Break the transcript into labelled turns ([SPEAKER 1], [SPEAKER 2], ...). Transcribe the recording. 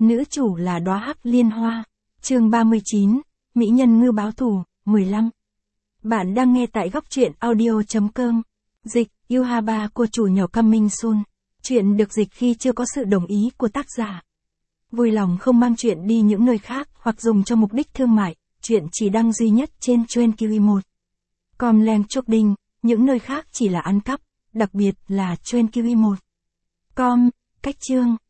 [SPEAKER 1] Nữ chủ là đóa hắc liên hoa. Chương 39, Mỹ nhân ngư báo thù, 15. Bạn đang nghe tại góc truyện audio.com. Dịch, Yuhaba của chủ nhỏ Coming Soon. Chuyện được dịch khi chưa có sự đồng ý của tác giả. Vui lòng không mang chuyện đi những nơi khác hoặc dùng cho mục đích thương mại, chuyện chỉ đăng duy nhất trên Trendkiwi1. Com Chúc Đinh, những nơi khác chỉ là ăn cắp, đặc biệt là Trendkiwi1. Com, cách chương.